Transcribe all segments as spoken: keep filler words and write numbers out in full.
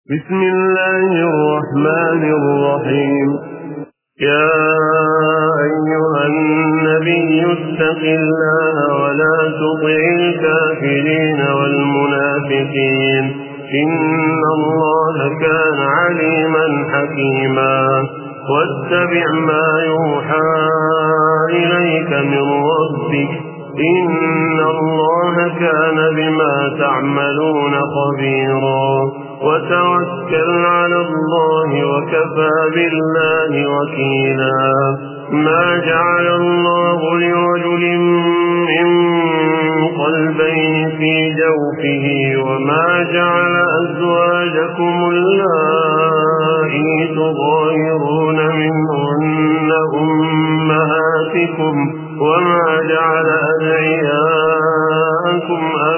بسم الله الرحمن الرحيم. يا أيها النبي اتق الله ولا تطع الكافرين والمنافقين إن الله كان عليما حكيما. واتبع ما يوحى إليك من ربك إن الله كان بما تعملون خبيرا. وتوكل على الله وكفى بالله وكيلا. ما جعل الله لرجل من قلبين في جوفه وما جعل أزواجكم اللائي تظاهرون منهن أمهاتكم وما جعل أدعياءكم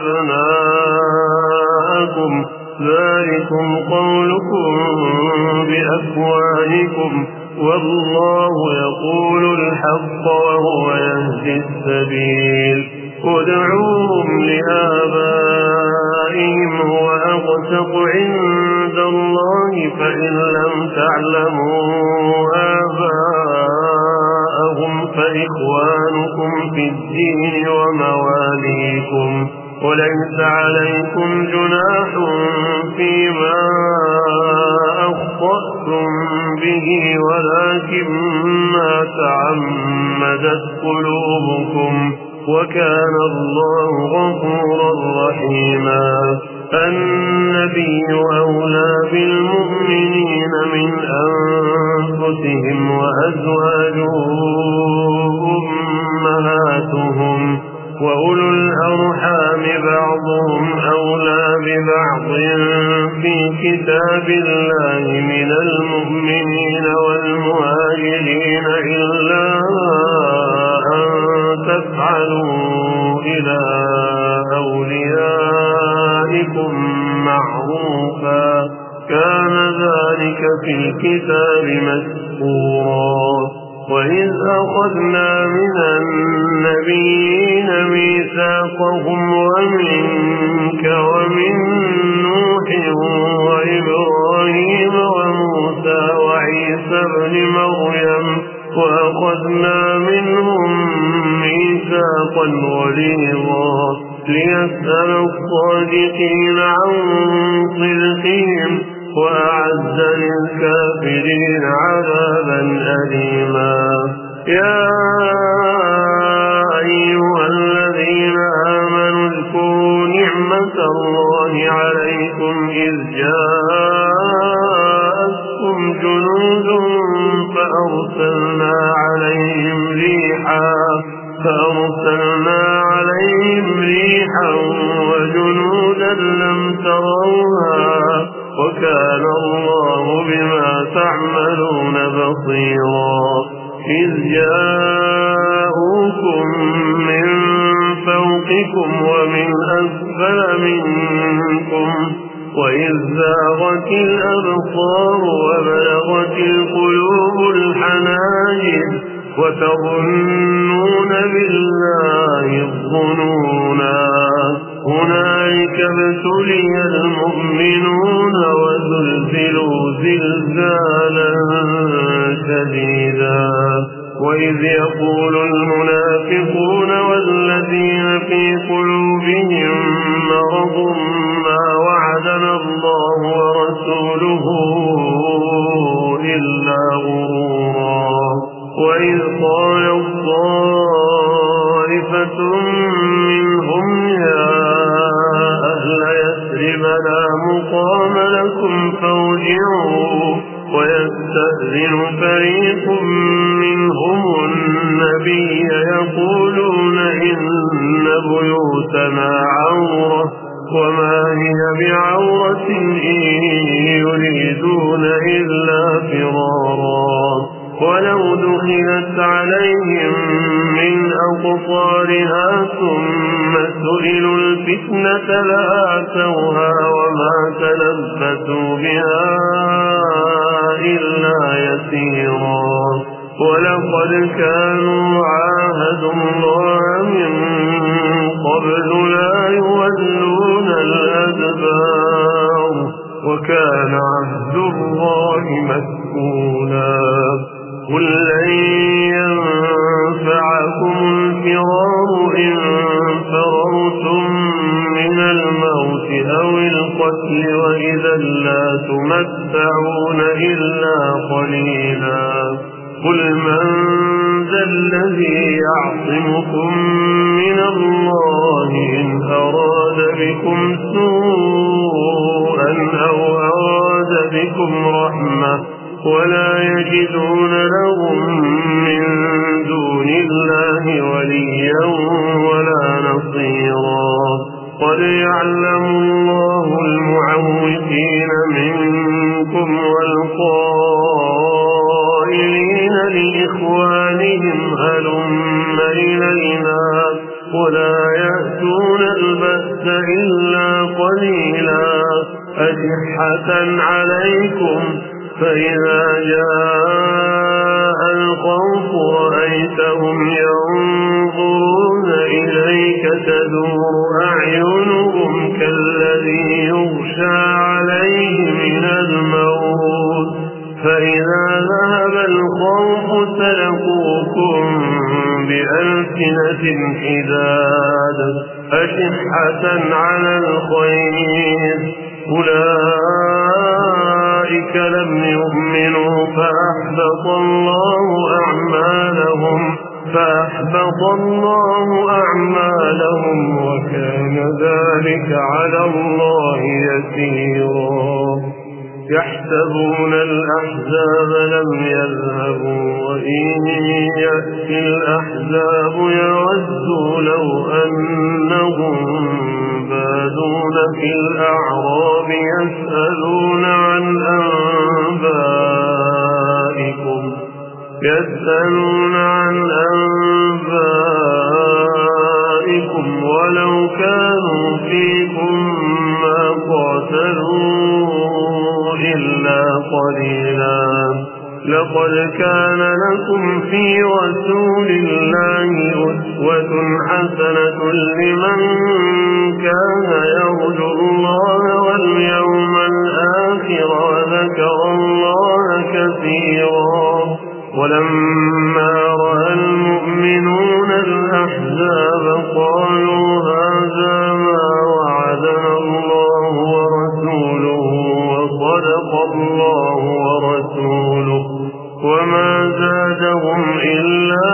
أبناءكم ذلكم قولكم بأفواهكم والله يقول الحق وهو يهدي السبيل. ادعوهم لآبائهم هو أقسط عند الله فإن لم تعلموا آباءهم فإخوانكم في الدين ومواليكم وليس عليكم جناح فيما أخطأتم به ولكن ما تعمدت قلوبكم وكان الله غفورا رحيما. النبي أولى بالمؤمنين من أنفسهم وأزواجه أمهاتهم وأولو الأرحام بعضهم أولى ببعض في كتاب الله من المؤمنين والمهاجرين إلا أن تفعلوا إلى أوليائكم معروفا كان ذلك في الكتاب مسطورا. وإذ أخذنا من النبيين ميثاقهم ومنك ومن نوح وإبراهيم وموسى وعيسى ابن مريم وأخذنا منهم ميثاقا غليظا ليسأل الصادقين عن صدقهم وأعد للكافرين عذابا أليما. يا أيها الذين آمنوا اذكروا نعمة الله عليكم إذ جاءتكم جنود فأرسلنا عليهم ريحا فأرسلنا عليهم ريحا وجنودا لم تروها وكان الله بما تعملون بصيرا. إذ جاءوكم من فوقكم ومن أسفل منكم وإذ زاغت الأبصار وبلغت القلوب الحناجر وتظنون بالله الظنونا. هنالك ابتلي المؤمنون وزلزلوا زلزالا شديدا. وإذ يقول المنافقون والذين في قلوبهم مرض ما وعدنا الله ورسوله إلا غرورا. وإذ قال الطائفة منهم يا أهل يثرب لا مقام لكم فارجعوا ويستأذن فريق منهم النبي يقولون إن بيوتنا عورة وما هي بعورة إن يريدون إلا فرارا. ولو دخلت عليهم من أقطارها ثم سئلوا الفتنة لآتوها وما تلبثوا بها إلا يسيرا. ولقد كانوا عاهدوا الله من قبل لا يولون الأدبار وكان عهد الله مسؤولا. قل لن ينفعكم الفرار إن فررتم من الموت أو القتل وإذا لا تمتعون إلا قليلا. قل من ذا الذي يعصمكم من الله إن أراد بكم سوءا أو أراد بكم رحمة ولا يجدون لهم من دون الله وليا ولا نصيرا. قد يعلم الله المعوقين منكم والقائلين لإخوانهم هلم إلينا ولا يأتون البأس إلا قليلا. أشحة عليكم فإذا جاء الخوف رأيتهم ينظرون إليك تدور أعينهم كالذي يغشى عليه من الموت فإذا ذهب الخوف سلقوكم بألسنة حداد أشحة على الخير أولئك لم يؤمنوا فأحبط الله أعمالهم فأحبط الله أعمالهم وكان ذلك على الله يسيرا. يحسبون الأحزاب لم يذهبوا وإن يأتي الأحزاب يودوا لو أنهم بادون في الأعراب يسألون عن أنبائكم يسألون عن أنبائكم ولو كانوا فيكم ما قاتلوا إلا قليلا. لقد كان لكم في رسول الله أسوة حسنة لمن كان يرجو الله واليوم الآخر وذكر الله كثيرا. ولما رأى المؤمنون الأحزاب قالوا هذا ما وعدنا الله ورسوله وصدق الله ورسوله وما زادهم إلا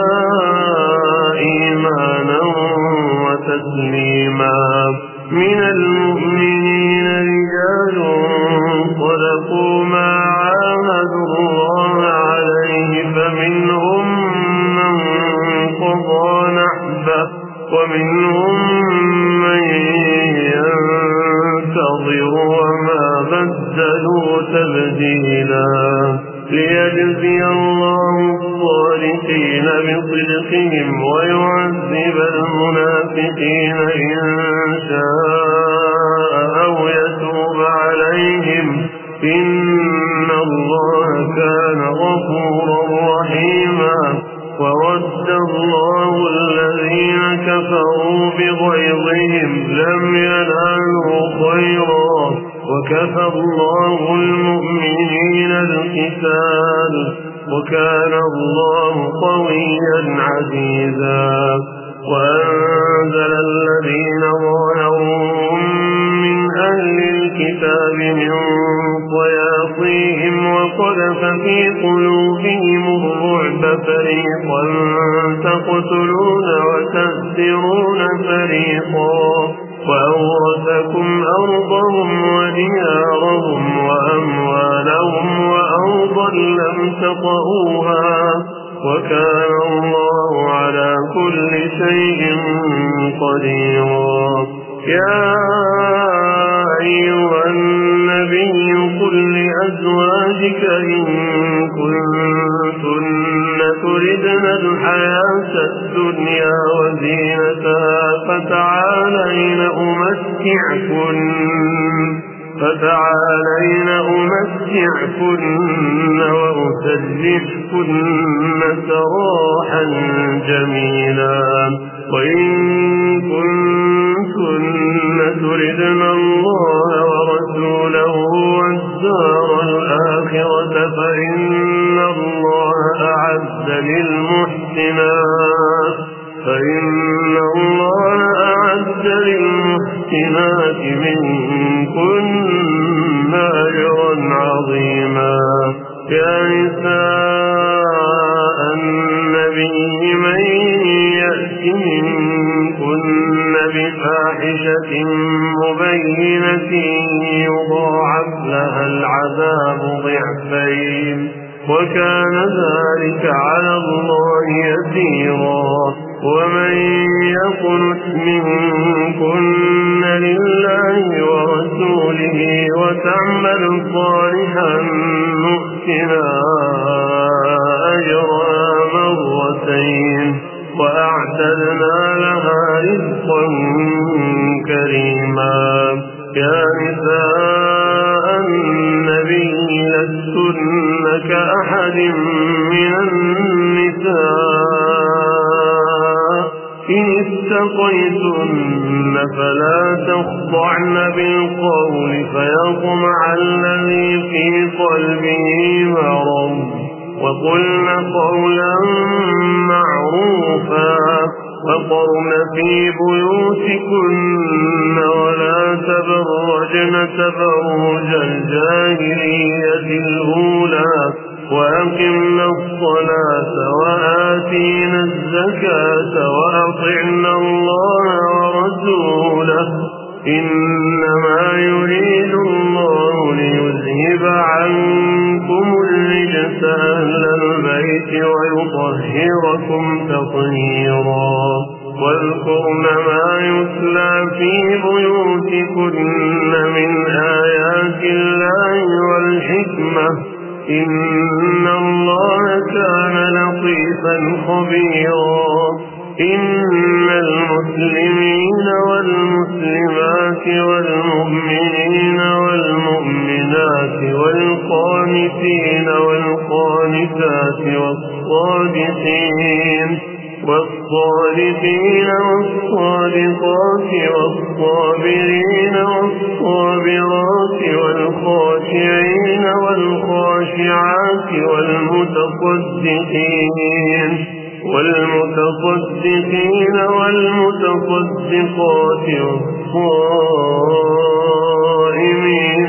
إيمانا وتسليما. من المؤمنين رجال صدقوا ما عاهدوا الله عليه فمنهم من قضى نحبه ومنهم من ينتظر وما بدلوا تبديلا. ليجزي الله الصادقين بصدقهم ويعذب المنافقين إن شاء أو يتوب عليهم إن الله كان غفورا رحيما. ورد الله الذين كفروا بغيظهم لم ينالوا خيرا وكفى الله المؤمنين القتال وكان الله قويا عزيزا. وأنزل الذين ظاهروهم من أهل الكتاب من صياصيهم وقذف في قلوبهم الرعب فريقا تقتلون وتأسرون فريقا. وأورثكم أرضهم وديارهم وأموالهم وأرضا لم تطئوها وكان الله على كل شيء قديرا. يا أيها النبي قل لأزواجك إن كنتن تردن الحياة الدنيا وزينتها فتعالين أمتعكن فتعالين أمتعكن وأسرحكن سراحا جميلا. وإن كنتن تردن الله ورسوله الدار الآخرة فإن الله أعد للمحسنات فإن الله أعد للمحسنات منكن أجرا عظيما. يا نساء النبي من يأت منكن بفاحشة مبينة يضاعف لها العذاب ضعفين وكان ذلك على الله يسيرا. ومن يقنت منكن لله ورسوله وتعمل صالحا نؤتها أجرها مرتين وأعتدنا لها رزقا كريما. يا نساء النبي لستن كأحد من النساء إن اتقيتن فلا تخضعن بالقول فيطمع الذي في قلبه مرض وقلن قولا معروفا وقرن في بيوتكن ولا تبرجن تبرج الجاهلية الأولى وأقمنا الصلاة وآتينا الزكاة وأطعنا الله ورسوله إنما يريد الله ليذهب عنكم الرجس أهل البيت ويطهركم تطهيرا. واذكرن ما يتلى في بيوتكن من آيات الله والحكمة إن الله كان لطيفا خبيرا. إن المسلمين والمسلمات والمؤمنين والمؤمنات والقانتين والقانتات والصادقين والصادقين والصادقات والصابرين والصابرات والخاشعين والخاشعات والمتصدقين والمتصدقين والمتصدقات والصائمين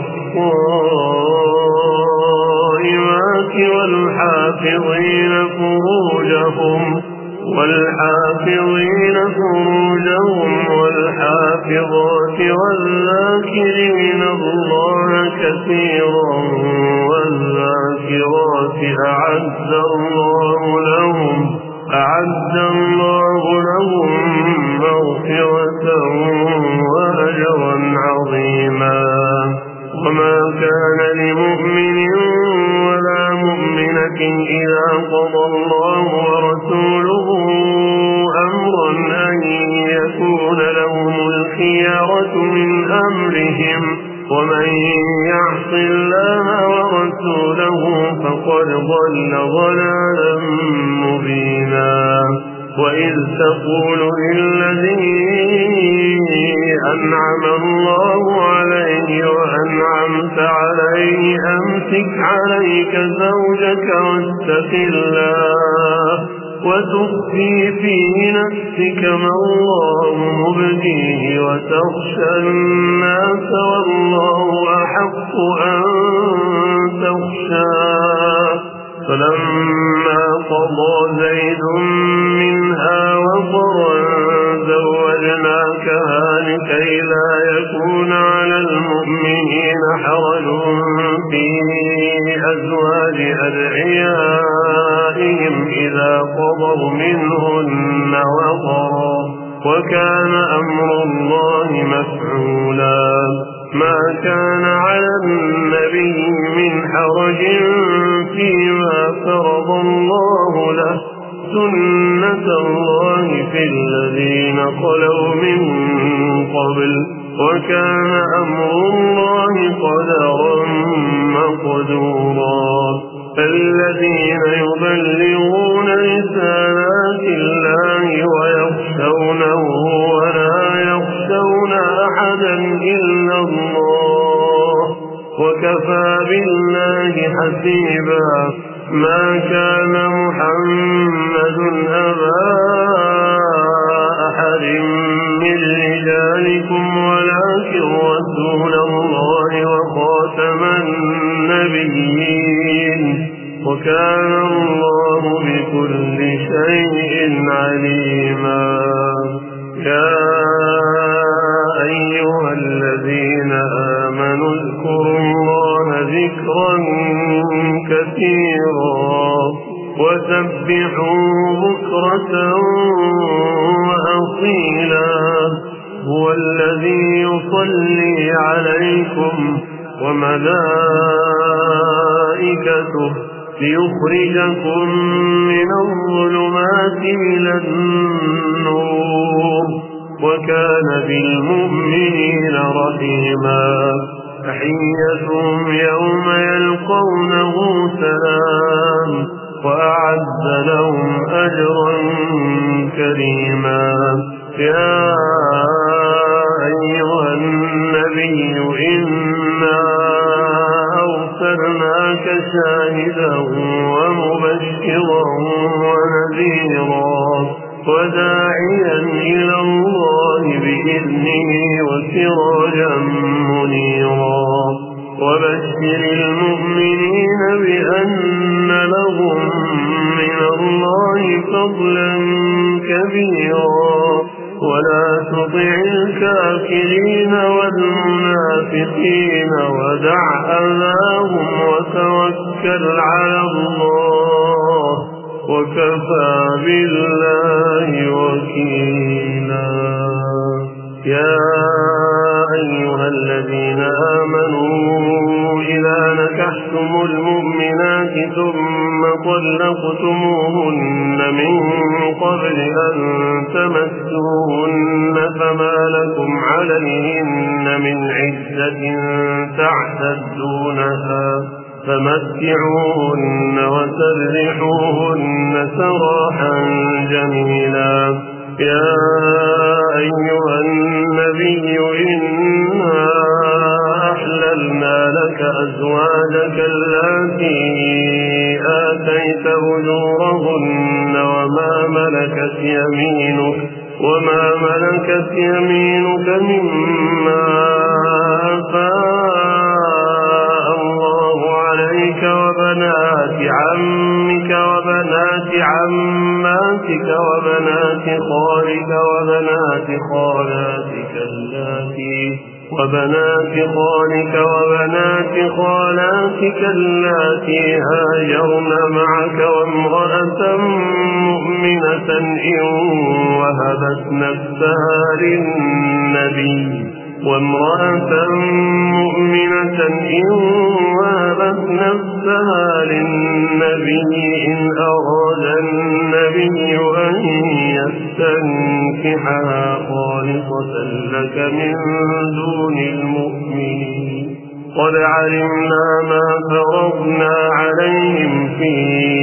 والصائمات والحافظين فروجهم والحافظين فروجهم والحافظات والذاكرين الله كثيرا والذاكرات أعد الله لهم أعد الله لهم مغفرة وأجرا عظيما. وما كان لمؤمن ولا مؤمنة إذا قضى الله ورسوله أمرا أن يكون لهم الخيارة من أمرهم ومن يعص الله ورسوله فقد ضل ضلالا مبينا. وإذ تقول للذي أنعم الله عليه وأنعمت عليه أمسك عليك زوجك واتق الله وتخفي في نفسك ما الله مبديه وتخشى الناس والله أحق أن تخشاه. فلما قضى زيد منها وطرا زوجناكها لكي لا يكون على المؤمنين حرج في أزواج أدعيائهم إذا قضوا منهن وطرا وكان أمر الله مفعولا. ما كان على النبي من حرج فيما فرض الله له سنة الله في الذين خلوا من قبل وكان أمر الله قدرا مقدورا. الذين يبلغون رسالات الله ويخشونه ولا يخشون أحدا إلا الله وكفى بالله حسيبا ما كان محمد أبا أحد من رجالكم ولكن رسول الله وخاتم النبيين وكان الله بكل شيء عليما يا أيها الذين آمنوا اذكروا الله ذكرا كثيرا وسبحوا بكرة وأصيلا هو الذي يصلي عليكم وملائكته ليخرجكم من الظلمات إلى النور وكان بالمؤمنين رحيما تحيتهم يوم يلقونه سلام وأعد لهم أجرا كريما يا أيها النبي إنا أرسلناك شاهدا ومبشرا ونذيرا وداعيا إلى الله بإذنه وسراجا منيرا وبشر المؤمنين بأن لهم من الله فضلا كبيرا ولا تطع الكافرين والمنافقين ودع أذاهم وتوكل على الله وكفى بالله وكيلا يا أيها الذين آمنوا إذا نكحتم المؤمنات ثم طلقتموهن من قبل أن تمسوهن فما لكم عليهن من عدة تعتدونها فمتعوهن وسرحوهن سراحا جميلا يا أيها النبي إنا أحللنا لك أزواجك التي آتيت أجورهن وما ملكت يمينك وما ملكت يمينك مما أفاء الله عليك وبنات عمك وبنات عماتك وبنات خالك وبنات خالاتك اللاتي وبنات خالك وبنات خالاتك اللاتي هاجرن معك وامرأة مؤمنة إن وهبت نفسها للنبي وامرأة مؤمنة إن وهبت نفسها للنبي إن أراد النبي أن يستنكحها خالصة لك من دون المؤمنين قد علمنا ما فرضنا عليهم في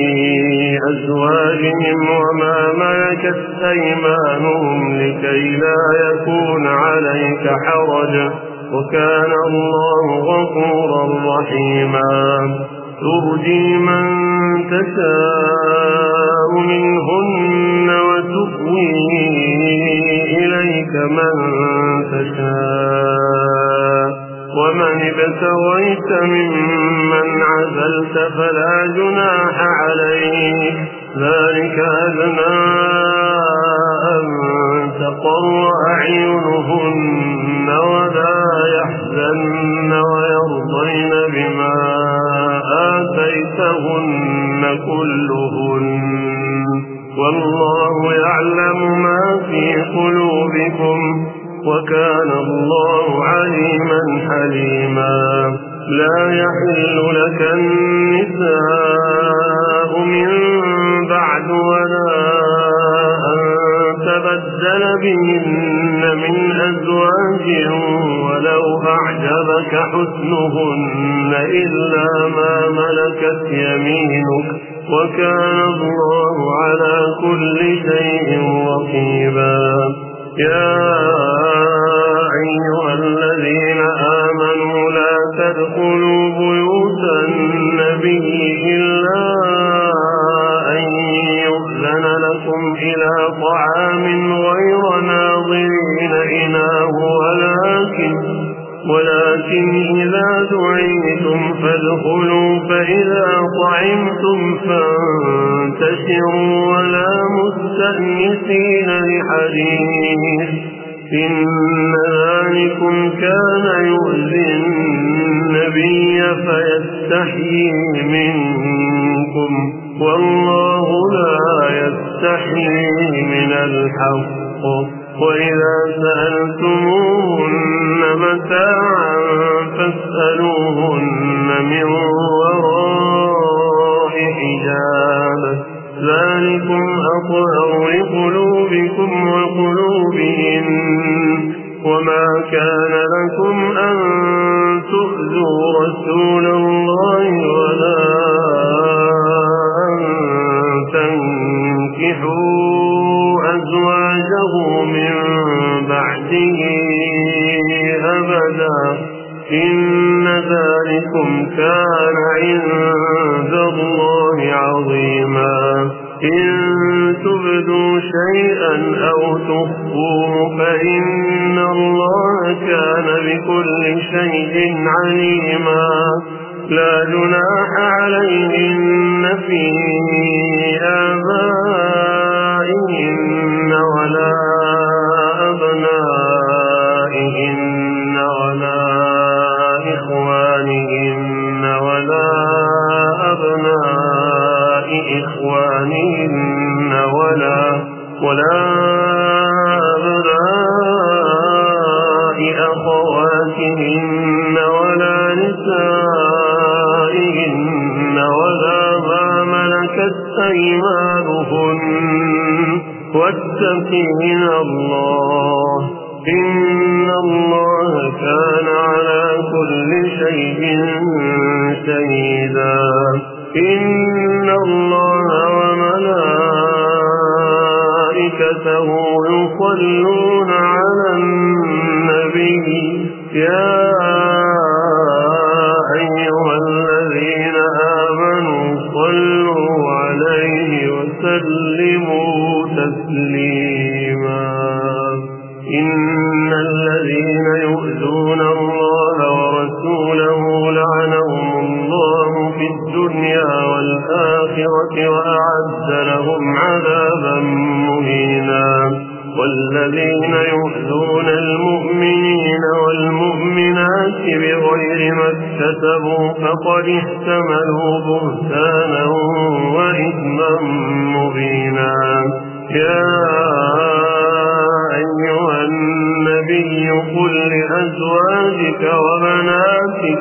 أزواجهم وما ملكت أيمانهم لكي لا يكون عليك حرج وكان الله غفورا رحيما ترجي من تشاء منهن وتؤوي إليك من تشاء ومن ابتغيت ممن عزلت فلا جناح عليك ذلك أدنى أن تقر أعينهن ولا يحزن ويرضين بما آتيتهن كلهن والله يعلم ما في قلوبكم وكان الله عليما حليما لا يحل لك النساء من بعد ولا أن تبدل بهن من أزواج ولو أعجبك حسنهن إلا ما ملكت يمينك وكان الله على كل شيء رقيبا يا أيها الذين آمنوا لا تدخلوا بيوت طعمتم فادخلوا فإذا طعمتم فانتشروا ولا مستأنسين لحديث إن ذلكم كان يؤذي النبي فيستحيي منكم والله لا يستحيي من الحق وإذا سألتموهن متاعا فاسألوهن من وراء حجاب ذلكم أطهر لقلوبكم وقلوبهن وما كان لكم أن تؤذوا رسول الله ولا أن تنكحوا أزواجه من بعده أبدا إن ذلكم كان عند الله عظيما إن تبدوا شيئا أو تخفوه فإن الله كان بكل شيء عليما لا جناح عليهن في آبائهن ولا أبنائهن ولا إخوانهن ولا أبناء إخوانهن ولا ولا أبناء أخواتهن ولا نسائهن ولا ما ملكت أيمانهن واتقين الله إن الله كان على كل شيء شهيدا إن الله وملائكته يصلون على النبي يا أيها الذين آمنوا صلوا عليه وسلموا تسليما إن الذين يؤذون الله ورسوله لعنهم الله في الدنيا والآخرة وأعد لهم عذابا مهينا والذين يؤذون المؤمنين والمؤمنات بغير ما اكتسبوا فقد احتملوا بهتانا وإثما مبينا يا أيها النبي قل لأزواجك وبناتك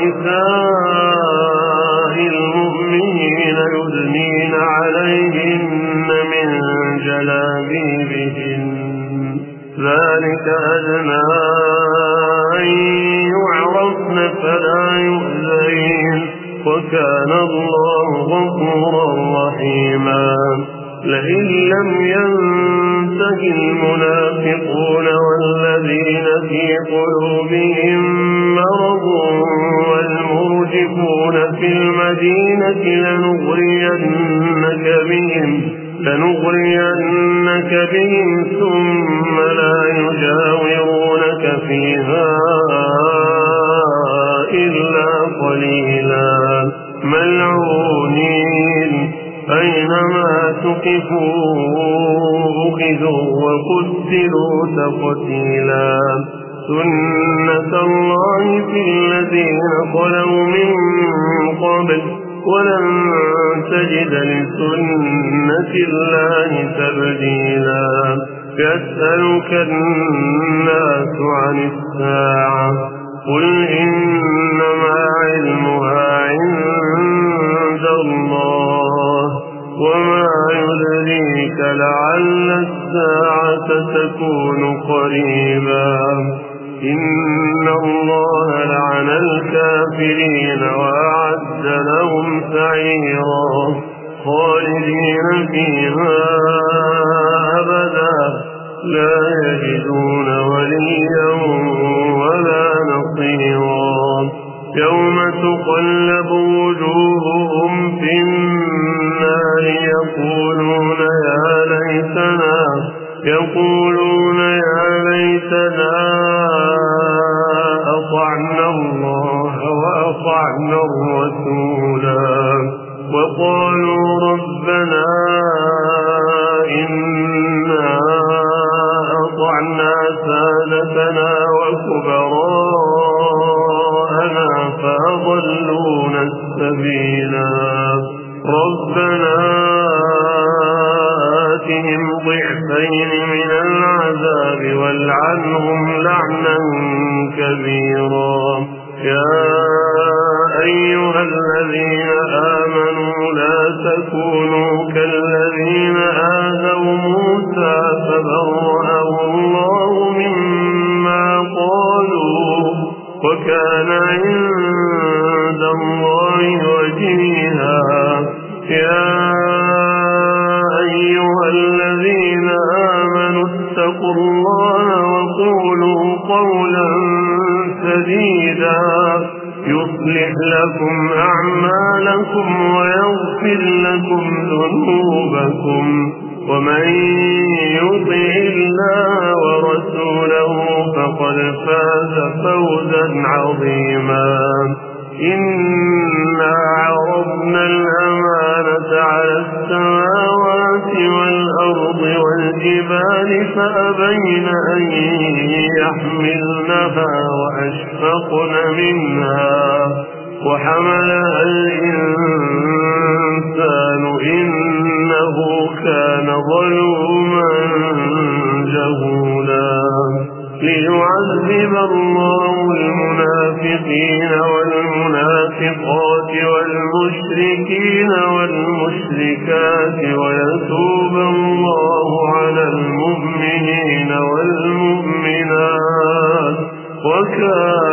ونساء المؤمنين يدنين عليهن من جلابيبهن ذلك أدنى أن يعرفن فلا يؤذين وكان الله غفورا رحيما لئن لم ينته المنافقون والذين في قلوبهم مرض والمرجفون في المدينة لنغرينك بهم لنغرينك بهم ثم لا يجاورونك فيها إلا قليلا ملعونين أينما تقفوا أخذوا وقتلوا تقتيلا سنة الله في الذين خلوا من قبل ولن تجد لسنة الله تبديلا يسألك الناس عن الساعة قل إنما علمها عند الله وما يدريك لعل الساعة تكون قريبا إن الله لعن الكافرين وأعد لهم سعيرا خالدين فيها أبدا لا يجدون وليا ولا نصيرا يوم تقلب وجوههم في النار يقولون يا ليتنا يقولون يا ليتنا أطعنا الله وأطعنا وأطعنا الرسولا وقالوا ربنا إنا أطعنا سادتنا وكبراءنا فأضلونا السبيلا ربنا آتهم ضعفين من العذاب والعنهم لعنا كبيرا يا أيها الذين آمنوا لا تكونوا كالذين آذوا موسى فبرأه الله مما قالوا وكان عند الله وجيها يا أيها الذين آمنوا اتقوا الله وقولوا قولا سديدا يصلح لكم أعمالكم ويغفر لكم ذنوبكم ومن يطع الله ورسوله فقد فاز فوزا عظيما إنا عرضنا الأمانة على السماوات والأرض والجبال فأبين أن يحملنها وأشفقن منها وحملها الإنسان إنه كان ظلوما جهولا ليعذب الله المنافقين والمنافقات والمشركين والمشركات ويتوب الله على المؤمنين والمؤمنات وكان